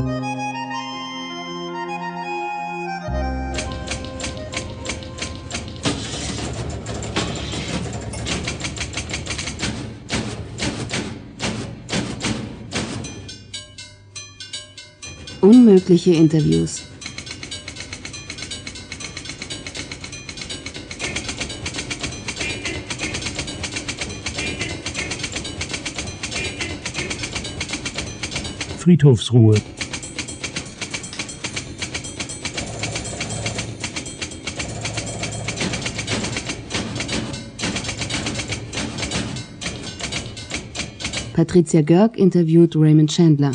Unmögliche Interviews. Friedhofsruhe. Patricia Görg interviewt Raymond Chandler.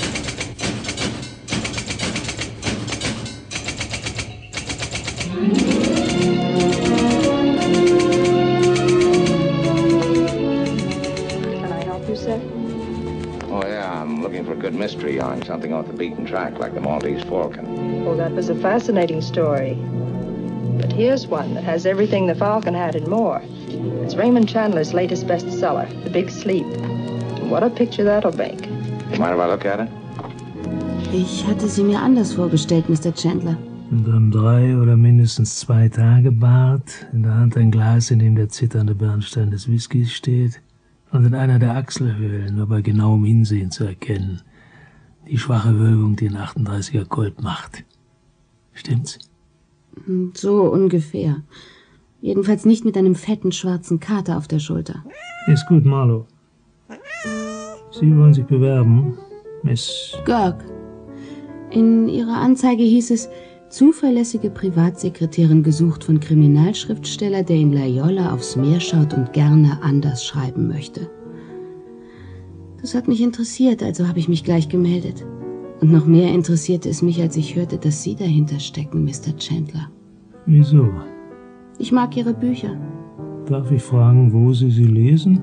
Mystery on something off the beaten track like the Maltese Falcon. Oh, that was a fascinating story. But here's one that has everything the Falcon had and more. It's Raymond Chandler's latest bestseller, The Big Sleep. And what a picture that'll make. You mind if I look at it? Ich hatte sie mir anders vorgestellt, Mr. Chandler. Unter einem 3 oder mindestens 2 Tage Bart, in der Hand ein Glas, in dem der zitternde Bernstein des Whiskys steht, und in einer der Achselhöhlen, nur bei genauem Hinsehen zu erkennen, die schwache Wölbung, die ein 38er Colt macht. Stimmt's? So ungefähr. Jedenfalls nicht mit einem fetten schwarzen Kater auf der Schulter. Ist gut, Marlowe. Sie wollen sich bewerben, Miss Görg. In Ihrer Anzeige hieß es, zuverlässige Privatsekretärin gesucht von Kriminalschriftsteller, der in Loyola aufs Meer schaut und gerne anders schreiben möchte. Das hat mich interessiert, also habe ich mich gleich gemeldet. Und noch mehr interessierte es mich, als ich hörte, dass Sie dahinter stecken, Mr. Chandler. Wieso? Ich mag Ihre Bücher. Darf ich fragen, wo Sie sie lesen?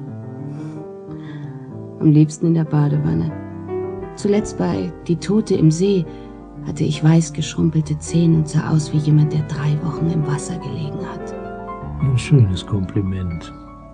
Am liebsten in der Badewanne. Zuletzt bei Die Tote im See hatte ich weiß geschrumpelte Zähne und sah aus wie jemand, der 3 Wochen im Wasser gelegen hat. Ein schönes Kompliment.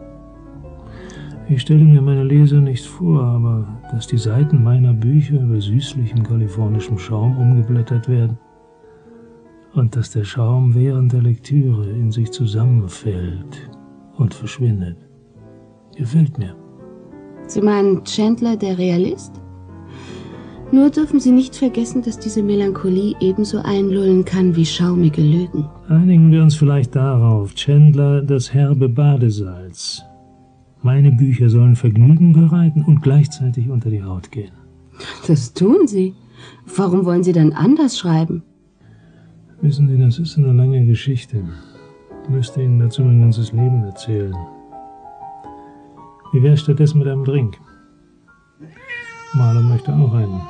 Ich stelle mir meine Leser nicht vor, aber dass die Seiten meiner Bücher über süßlichem kalifornischem Schaum umgeblättert werden und dass der Schaum während der Lektüre in sich zusammenfällt und verschwindet, gefällt mir. Sie meinen Chandler der Realist? Nur dürfen Sie nicht vergessen, dass diese Melancholie ebenso einlullen kann wie schaumige Lügen. Einigen wir uns vielleicht darauf, Chandler das herbe Badesalz. Meine Bücher sollen Vergnügen bereiten und gleichzeitig unter die Haut gehen. Das tun Sie. Warum wollen Sie dann anders schreiben? Wissen Sie, das ist eine lange Geschichte. Ich müsste Ihnen dazu mein ganzes Leben erzählen. Wie wäre es stattdessen mit einem Drink? Marlowe möchte auch einen.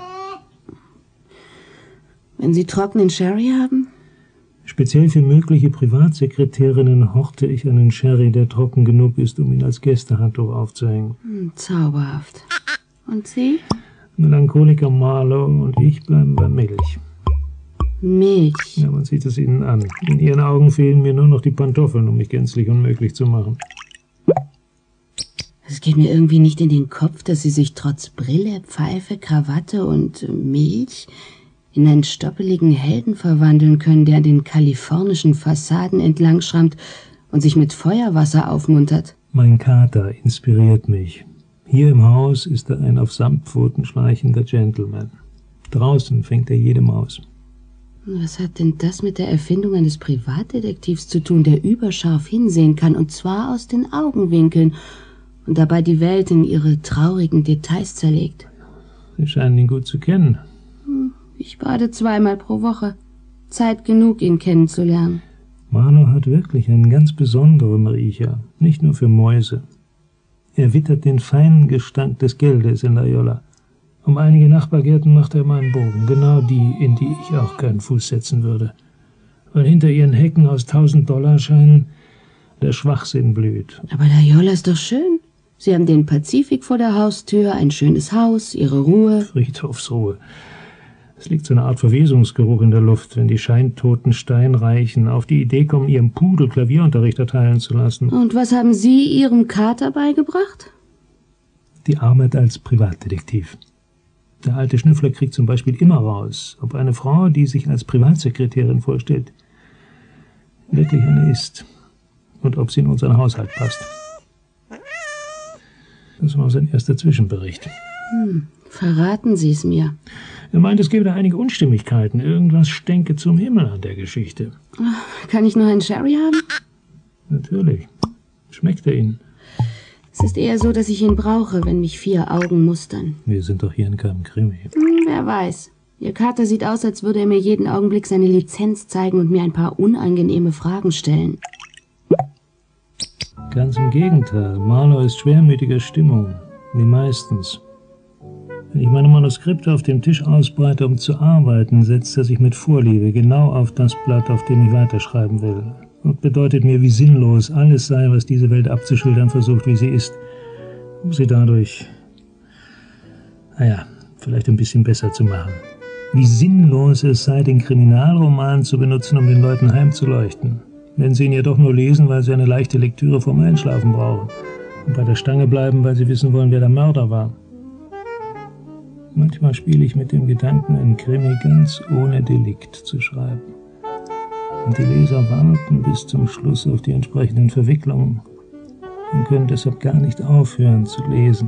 Wenn Sie trockenen Sherry haben? Speziell für mögliche Privatsekretärinnen horchte ich einen Sherry, der trocken genug ist, um ihn als Gästehandtuch aufzuhängen. Zauberhaft. Und Sie? Melancholiker Marlowe und ich bleiben bei Milch. Milch? Ja, man sieht es Ihnen an. In Ihren Augen fehlen mir nur noch die Pantoffeln, um mich gänzlich unmöglich zu machen. Es geht mir irgendwie nicht in den Kopf, dass Sie sich trotz Brille, Pfeife, Krawatte und Milch in einen stoppeligen Helden verwandeln können, der an den kalifornischen Fassaden entlang schrammt und sich mit Feuerwasser aufmuntert. Mein Kater inspiriert mich. Hier im Haus ist er ein auf Samtpfoten schleichender Gentleman. Draußen fängt er jede Maus. Was hat denn das mit der Erfindung eines Privatdetektivs zu tun, der überscharf hinsehen kann, und zwar aus den Augenwinkeln, und dabei die Welt in ihre traurigen Details zerlegt? Sie scheinen ihn gut zu kennen. Ich bade 2-mal pro Woche. Zeit genug, ihn kennenzulernen. Marlowe hat wirklich einen ganz besonderen Riecher, nicht nur für Mäuse. Er wittert den feinen Gestank des Geldes in Loyola. Um einige Nachbargärten macht er meinen Bogen, genau die, in die ich auch keinen Fuß setzen würde. Weil hinter ihren Hecken aus $1000-Scheinen der Schwachsinn blüht. Aber Loyola ist doch schön. Sie haben den Pazifik vor der Haustür, ein schönes Haus, Ihre Ruhe. Friedhofsruhe. Es liegt so eine Art Verwesungsgeruch in der Luft, wenn die scheintoten Steinreichen auf die Idee kommen, ihrem Pudel Klavierunterricht erteilen zu lassen. Und was haben Sie Ihrem Kater beigebracht? Die Arbeit als Privatdetektiv. Der alte Schnüffler kriegt zum Beispiel immer raus, ob eine Frau, die sich als Privatsekretärin vorstellt, wirklich eine ist und ob sie in unseren Haushalt passt. Das war sein erster Zwischenbericht. Verraten Sie es mir. Er meint, es gäbe da einige Unstimmigkeiten. Irgendwas stänke zum Himmel an der Geschichte. Kann ich noch einen Sherry haben? Natürlich. Schmeckt er Ihnen? Es ist eher so, dass ich ihn brauche, wenn mich 4 Augen mustern. Wir sind doch hier in keinem Krimi. Wer weiß. Ihr Kater sieht aus, als würde er mir jeden Augenblick seine Lizenz zeigen und mir ein paar unangenehme Fragen stellen. Ganz im Gegenteil. Marlowe ist schwermütiger Stimmung. Wie meistens. Wenn ich meine Manuskripte auf dem Tisch ausbreite, um zu arbeiten, setzt er sich mit Vorliebe genau auf das Blatt, auf dem ich weiterschreiben will. Und bedeutet mir, wie sinnlos alles sei, was diese Welt abzuschildern versucht, wie sie ist. Um sie dadurch, vielleicht ein bisschen besser zu machen. Wie sinnlos es sei, den Kriminalroman zu benutzen, um den Leuten heimzuleuchten. Wenn sie ihn jedoch nur lesen, weil sie eine leichte Lektüre vorm Einschlafen brauchen. Und bei der Stange bleiben, weil sie wissen wollen, wer der Mörder war. Manchmal spiele ich mit dem Gedanken, einen Krimi ganz ohne Delikt zu schreiben. Und die Leser warten bis zum Schluss auf die entsprechenden Verwicklungen und können deshalb gar nicht aufhören zu lesen.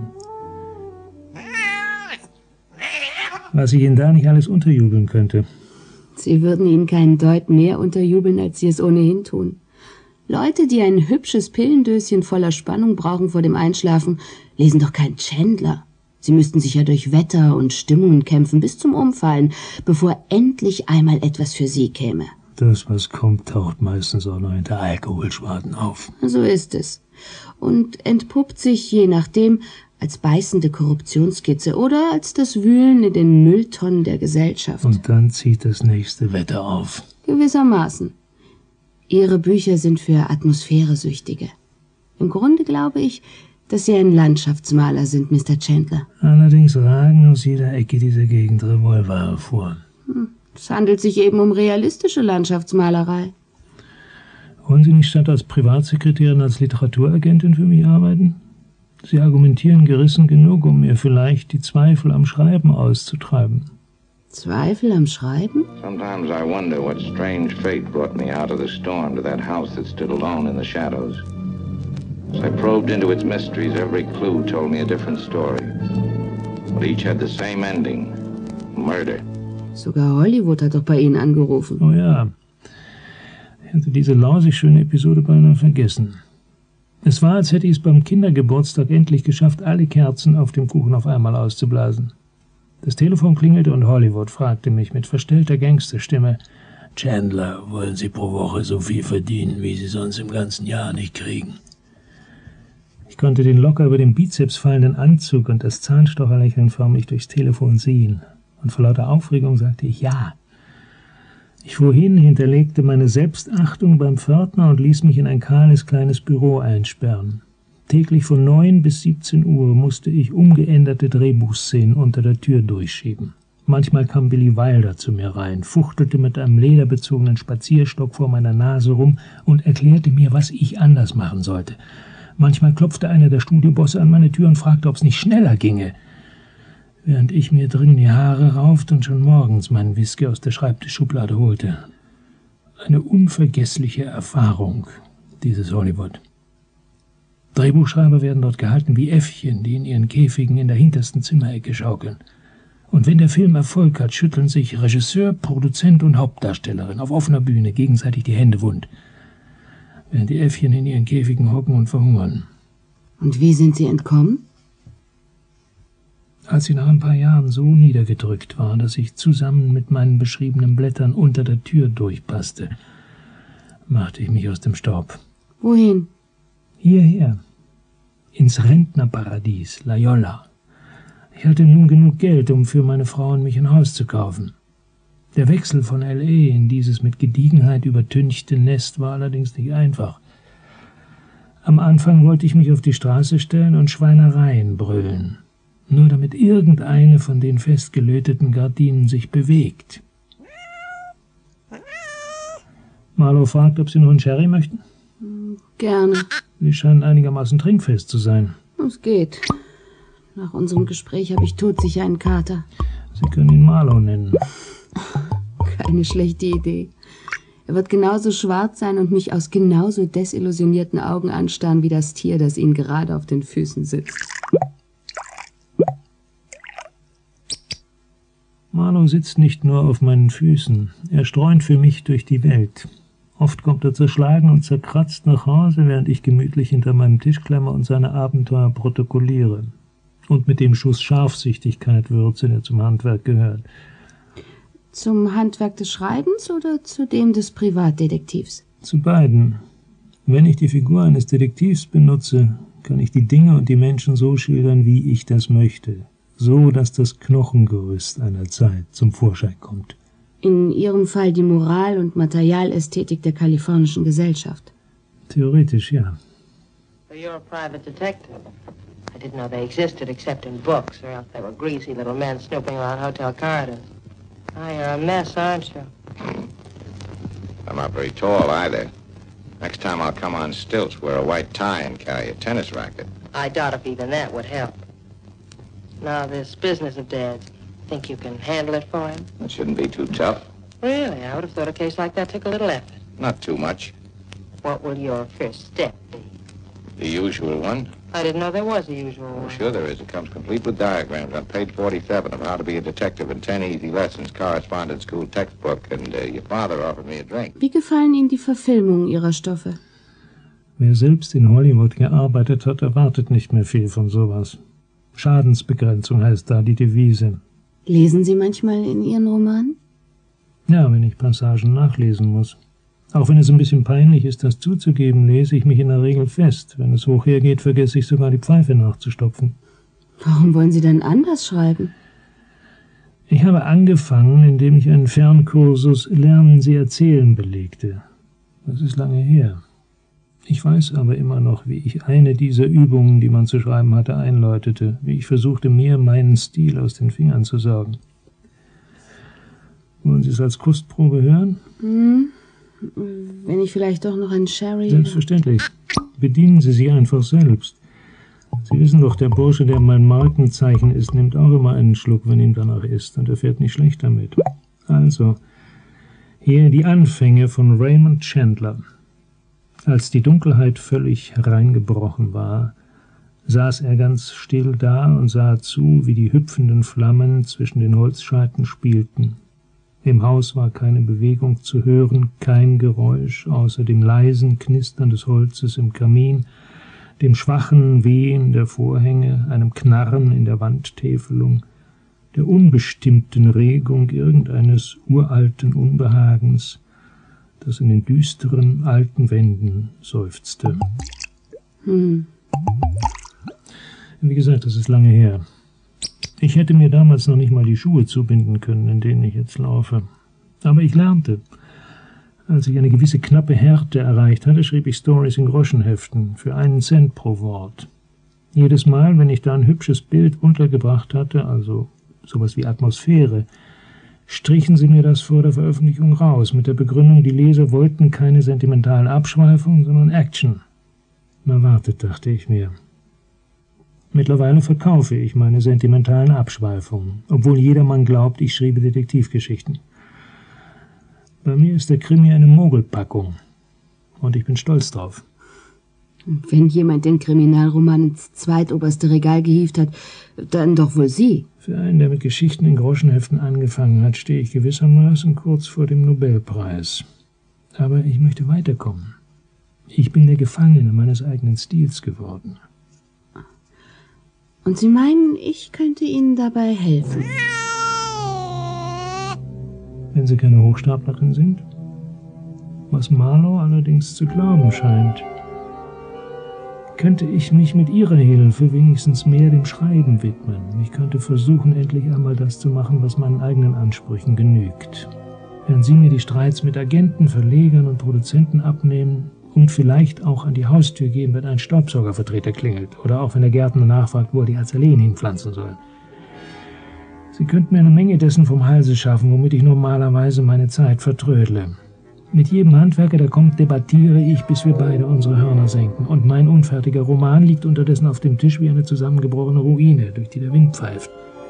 Was ich Ihnen da nicht alles unterjubeln könnte. Sie würden Ihnen keinen Deut mehr unterjubeln, als Sie es ohnehin tun. Leute, die ein hübsches Pillendöschen voller Spannung brauchen vor dem Einschlafen, lesen doch kein Chandler. Sie müssten sich ja durch Wetter und Stimmungen kämpfen bis zum Umfallen, bevor endlich einmal etwas für Sie käme. Das, was kommt, taucht meistens auch noch hinter Alkoholschwaden auf. So ist es. Und entpuppt sich, je nachdem, als beißende Korruptionsskizze oder als das Wühlen in den Mülltonnen der Gesellschaft. Und dann zieht das nächste Wetter auf. Gewissermaßen. Ihre Bücher sind für Atmosphäresüchtige. Im Grunde glaube ich, dass Sie ein Landschaftsmaler sind, Mr. Chandler. Allerdings ragen aus jeder Ecke dieser Gegend Revolver hervor. Es handelt sich eben um realistische Landschaftsmalerei. Wollen Sie nicht statt als Privatsekretärin als Literaturagentin für mich arbeiten? Sie argumentieren gerissen genug, um mir vielleicht die Zweifel am Schreiben auszutreiben. Zweifel am Schreiben? Sometimes I wonder what strange fate brought me out of the storm to that house that stood alone in the shadows. As I probed into its mysteries, every clue told me a different story. But each had the same ending. Murder. Sogar Hollywood hat doch bei Ihnen angerufen. Oh ja. Ich hatte diese lausig schöne Episode beinahe vergessen. Es war, als hätte ich es beim Kindergeburtstag endlich geschafft, alle Kerzen auf dem Kuchen auf einmal auszublasen. Das Telefon klingelte und Hollywood fragte mich mit verstellter Gangsterstimme: Chandler, wollen Sie pro Woche so viel verdienen, wie Sie sonst im ganzen Jahr nicht kriegen? Ich konnte den locker über den Bizeps fallenden Anzug und das Zahnstocherlächeln förmlich durchs Telefon sehen. Und vor lauter Aufregung sagte ich ja. Ich fuhr hin, hinterlegte meine Selbstachtung beim Pförtner und ließ mich in ein kahles kleines Büro einsperren. Täglich von 9 bis 17 Uhr musste ich umgeänderte Drehbuchszenen unter der Tür durchschieben. Manchmal kam Billy Wilder zu mir rein, fuchtelte mit einem lederbezogenen Spazierstock vor meiner Nase rum und erklärte mir, was ich anders machen sollte. Manchmal klopfte einer der Studiobosse an meine Tür und fragte, ob es nicht schneller ginge, während ich mir drin die Haare raufte und schon morgens meinen Whisky aus der Schreibtischschublade holte. Eine unvergessliche Erfahrung, dieses Hollywood. Drehbuchschreiber werden dort gehalten wie Äffchen, die in ihren Käfigen in der hintersten Zimmerecke schaukeln. Und wenn der Film Erfolg hat, schütteln sich Regisseur, Produzent und Hauptdarstellerin auf offener Bühne gegenseitig die Hände wund, während die Äffchen in ihren Käfigen hocken und verhungern. Und wie sind Sie entkommen? Als ich nach ein paar Jahren so niedergedrückt war, dass ich zusammen mit meinen beschriebenen Blättern unter der Tür durchpasste, machte ich mich aus dem Staub. Wohin? Hierher, ins Rentnerparadies, La Jolla. Ich hatte nun genug Geld, um für meine Frau und mich ein Haus zu kaufen. Der Wechsel von L.A. in dieses mit Gediegenheit übertünchte Nest war allerdings nicht einfach. Am Anfang wollte ich mich auf die Straße stellen und Schweinereien brüllen, nur damit irgendeine von den festgelöteten Gardinen sich bewegt. Marlowe fragt, ob Sie noch einen Sherry möchten? Gerne. Sie scheinen einigermaßen trinkfest zu sein. Es geht. Nach unserem Gespräch habe ich todsicher einen Kater. Sie können ihn Marlow nennen. Keine schlechte Idee. Er wird genauso schwarz sein und mich aus genauso desillusionierten Augen anstarren wie das Tier, das Ihnen gerade auf den Füßen sitzt. Marlow sitzt nicht nur auf meinen Füßen. Er streunt für mich durch die Welt. Oft kommt er zerschlagen und zerkratzt nach Hause, während ich gemütlich hinter meinem Tisch klemme und seine Abenteuer protokolliere. Und mit dem Schuss Scharfsichtigkeit würze, der zum Handwerk gehört. Zum Handwerk des Schreibens oder zu dem des Privatdetektivs? Zu beiden. Wenn ich die Figur eines Detektivs benutze, kann ich die Dinge und die Menschen so schildern, wie ich das möchte. So, dass das Knochengerüst einer Zeit zum Vorschein kommt. In Ihrem Fall die Moral- und Materialästhetik der kalifornischen Gesellschaft. Theoretisch, ja. So you're a private detective. I didn't know they existed except in books, or else they were greasy little men snooping around hotel corridors. Ah, you're a mess, aren't you? I'm not very tall either. Next time I'll come on stilts, wear a white tie, and carry a tennis racket. I doubt if even that would help. Now, this business of Dad's, think you can handle it for him? It shouldn't be too tough. Really? I would have thought a case like that took a little effort. Not too much. What will your first step be? The usual one. I didn't know there was a usual Oh, one. sure there is. It comes complete with diagrams on page 47 of How to Be a Detective in 10 Easy Lessons, Correspondence School Textbook, and your father offered me a drink. Wie gefallen Ihnen die Verfilmungen Ihrer Stoffe? Wer selbst in Hollywood gearbeitet hat, erwartet nicht mehr viel von sowas. Schadensbegrenzung heißt da die Devise. Lesen Sie manchmal in Ihren Romanen? Ja, wenn ich Passagen nachlesen muss. Auch wenn es ein bisschen peinlich ist, das zuzugeben, lese ich mich in der Regel fest. Wenn es hoch hergeht, vergesse ich sogar die Pfeife nachzustopfen. Warum wollen Sie dann anders schreiben? Ich habe angefangen, indem ich einen Fernkursus Lernen Sie erzählen belegte. Das ist lange her. Ich weiß aber immer noch, wie ich eine dieser Übungen, die man zu schreiben hatte, einläutete, wie ich versuchte, mir meinen Stil aus den Fingern zu saugen. Wollen Sie es als Kostprobe hören? Wenn ich vielleicht doch noch einen Sherry... Selbstverständlich. Bedienen Sie sich einfach selbst. Sie wissen doch, der Bursche, der mein Markenzeichen ist, nimmt auch immer einen Schluck, wenn ihm danach ist, und er fährt nicht schlecht damit. Also, hier die Anfänge von Raymond Chandler. Als die Dunkelheit völlig hereingebrochen war, saß er ganz still da und sah zu, wie die hüpfenden Flammen zwischen den Holzscheiten spielten. Im Haus war keine Bewegung zu hören, kein Geräusch außer dem leisen Knistern des Holzes im Kamin, dem schwachen Wehen der Vorhänge, einem Knarren in der Wandtäfelung, der unbestimmten Regung irgendeines uralten Unbehagens, das in den düsteren, alten Wänden seufzte. Wie gesagt, das ist lange her. Ich hätte mir damals noch nicht mal die Schuhe zubinden können, in denen ich jetzt laufe. Aber ich lernte. Als ich eine gewisse knappe Härte erreicht hatte, schrieb ich Stories in Groschenheften für 1 Cent pro Wort. Jedes Mal, wenn ich da ein hübsches Bild untergebracht hatte, also sowas wie Atmosphäre, strichen sie mir das vor der Veröffentlichung raus, mit der Begründung, die Leser wollten keine sentimentalen Abschweifungen, sondern Action. Na wartet, dachte ich mir. Mittlerweile verkaufe ich meine sentimentalen Abschweifungen, obwohl jedermann glaubt, ich schriebe Detektivgeschichten. Bei mir ist der Krimi eine Mogelpackung. Und ich bin stolz drauf. Wenn jemand den Kriminalroman ins zweitoberste Regal gehievt hat, dann doch wohl Sie. Für einen, der mit Geschichten in Groschenheften angefangen hat, stehe ich gewissermaßen kurz vor dem Nobelpreis. Aber ich möchte weiterkommen. Ich bin der Gefangene meines eigenen Stils geworden. Und Sie meinen, ich könnte Ihnen dabei helfen? Wenn Sie keine Hochstaplerin sind? Was Marlow allerdings zu glauben scheint. Könnte ich mich mit Ihrer Hilfe wenigstens mehr dem Schreiben widmen. Ich könnte versuchen, endlich einmal das zu machen, was meinen eigenen Ansprüchen genügt. Wenn Sie mir die Streits mit Agenten, Verlegern und Produzenten abnehmen und vielleicht auch an die Haustür gehen, wenn ein Staubsaugervertreter klingelt oder auch wenn der Gärtner nachfragt, wo er die Azaleen hinpflanzen soll. Sie könnten mir eine Menge dessen vom Halse schaffen, womit ich normalerweise meine Zeit vertrödle. Mit jedem Handwerker, der kommt, debattiere ich, bis wir beide unsere Hörner senken. Und mein unfertiger Roman liegt unterdessen auf dem Tisch wie eine zusammengebrochene Ruine, durch die der Wind pfeift.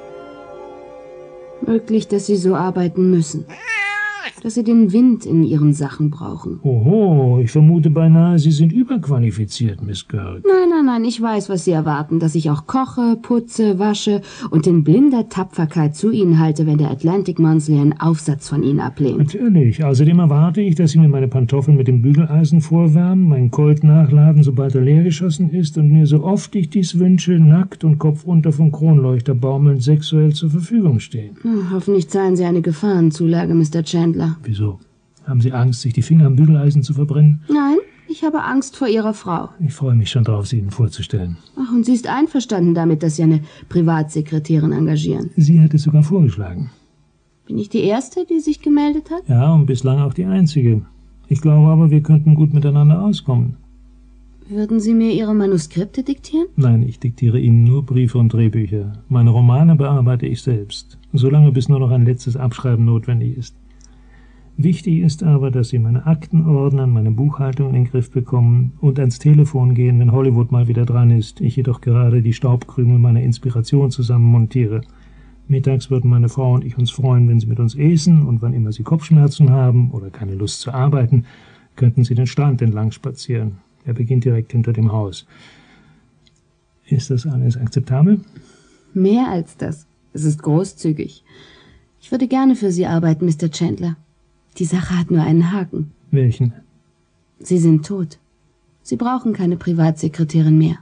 Möglich, dass Sie so arbeiten müssen. Dass Sie den Wind in Ihren Sachen brauchen. Oho, ich vermute beinahe, Sie sind überqualifiziert, Miss Kirk. Nein, ich weiß, was Sie erwarten, dass ich auch koche, putze, wasche und in blinder Tapferkeit zu Ihnen halte, wenn der Atlantic Monthly einen Aufsatz von Ihnen ablehnt. Natürlich. Außerdem erwarte ich, dass Sie mir meine Pantoffeln mit dem Bügeleisen vorwärmen, mein Colt nachladen, sobald er leer geschossen ist, und mir, so oft ich dies wünsche, nackt und kopfunter vom Kronleuchter baumelnd sexuell zur Verfügung stehen. Hoffentlich zahlen Sie eine Gefahrenzulage, Mr. Chandler. Wieso? Haben Sie Angst, sich die Finger am Bügeleisen zu verbrennen? Nein, ich habe Angst vor Ihrer Frau. Ich freue mich schon darauf, sie Ihnen vorzustellen. Ach, und sie ist einverstanden damit, dass Sie eine Privatsekretärin engagieren. Sie hat es sogar vorgeschlagen. Bin ich die Erste, die sich gemeldet hat? Ja, und bislang auch die Einzige. Ich glaube aber, wir könnten gut miteinander auskommen. Würden Sie mir Ihre Manuskripte diktieren? Nein, ich diktiere Ihnen nur Briefe und Drehbücher. Meine Romane bearbeite ich selbst, solange bis nur noch ein letztes Abschreiben notwendig ist. Wichtig ist aber, dass Sie meine Akten ordnen, meine Buchhaltung in den Griff bekommen und ans Telefon gehen, wenn Hollywood mal wieder dran ist, ich jedoch gerade die Staubkrümel meiner Inspiration zusammenmontiere. Mittags würden meine Frau und ich uns freuen, wenn Sie mit uns essen, und wann immer Sie Kopfschmerzen haben oder keine Lust zu arbeiten, könnten Sie den Strand entlang spazieren. Er beginnt direkt hinter dem Haus. Ist das alles akzeptabel? Mehr als das. Es ist großzügig. Ich würde gerne für Sie arbeiten, Mr. Chandler. Die Sache hat nur einen Haken. Welchen? Sie sind tot. Sie brauchen keine Privatsekretärin mehr.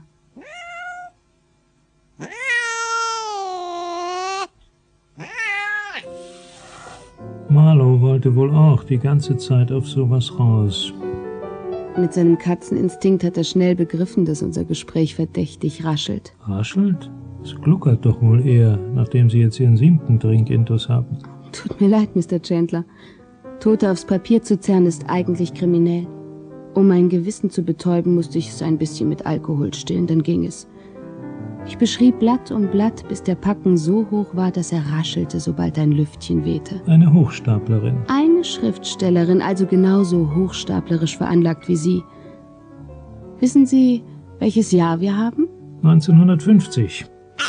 Marlowe wollte wohl auch die ganze Zeit auf sowas raus. Mit seinem Katzeninstinkt hat er schnell begriffen, dass unser Gespräch verdächtig raschelt. Raschelt? Es gluckert doch wohl eher, nachdem Sie jetzt Ihren 7. Trink-Intus haben. Tut mir leid, Mr. Chandler. Tote aufs Papier zu zerren ist eigentlich kriminell. Um mein Gewissen zu betäuben, musste ich es ein bisschen mit Alkohol stillen, dann ging es. Ich beschrieb Blatt um Blatt, bis der Packen so hoch war, dass er raschelte, sobald ein Lüftchen wehte. Eine Hochstaplerin. Eine Schriftstellerin, also genauso hochstaplerisch veranlagt wie Sie. Wissen Sie, welches Jahr wir haben? 1950.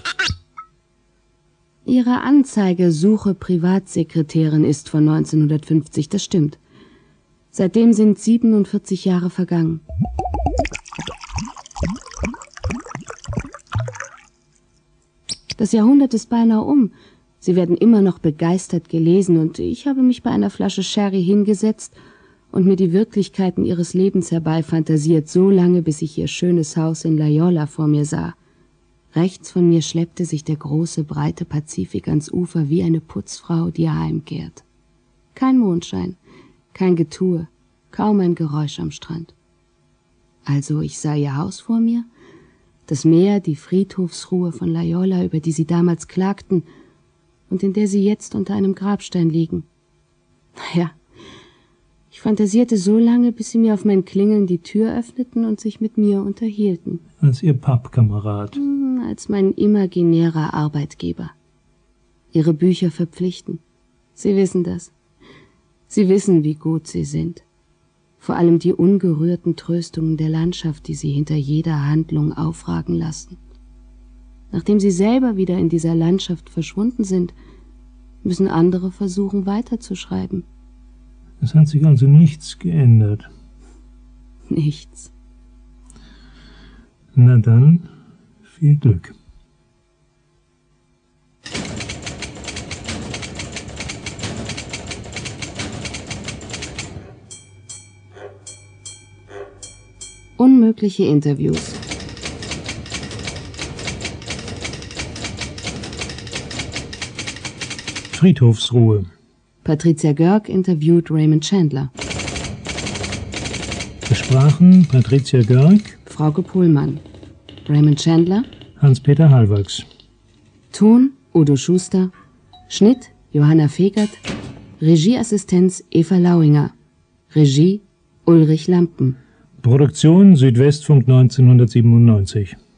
Ihre Anzeige Suche Privatsekretärin ist von 1950, das stimmt. Seitdem sind 47 Jahre vergangen. Das Jahrhundert ist beinahe um. Sie werden immer noch begeistert gelesen, und ich habe mich bei einer Flasche Sherry hingesetzt und mir die Wirklichkeiten Ihres Lebens herbeifantasiert, so lange, bis ich Ihr schönes Haus in La Jolla vor mir sah. Rechts von mir schleppte sich der große, breite Pazifik ans Ufer wie eine Putzfrau, die heimkehrt. Kein Mondschein, kein Getue, kaum ein Geräusch am Strand. Also ich sah Ihr Haus vor mir, das Meer, die Friedhofsruhe von La Jolla, über die Sie damals klagten und in der Sie jetzt unter einem Grabstein liegen. Naja, ich fantasierte so lange, bis Sie mir auf mein Klingeln die Tür öffneten und sich mit mir unterhielten. Als Ihr Pappkamerad. Als mein imaginärer Arbeitgeber. Ihre Bücher verpflichten. Sie wissen das. Sie wissen, wie gut sie sind. Vor allem die ungerührten Tröstungen der Landschaft, die sie hinter jeder Handlung aufragen lassen. Nachdem sie selber wieder in dieser Landschaft verschwunden sind, müssen andere versuchen, weiterzuschreiben. Es hat sich also nichts geändert. Nichts. Na dann, viel Glück. Unmögliche Interviews. Friedhofsruhe. Patricia Görg interviewt Raymond Chandler. Es sprachen Patricia Görg, Frauke Pohlmann. Raymond Chandler. Hans-Peter Hallwachs. Ton Udo Schuster. Schnitt Johanna Fegert. Regieassistenz Eva Lauinger. Regie Ulrich Lampen. Produktion Südwestfunk 1997.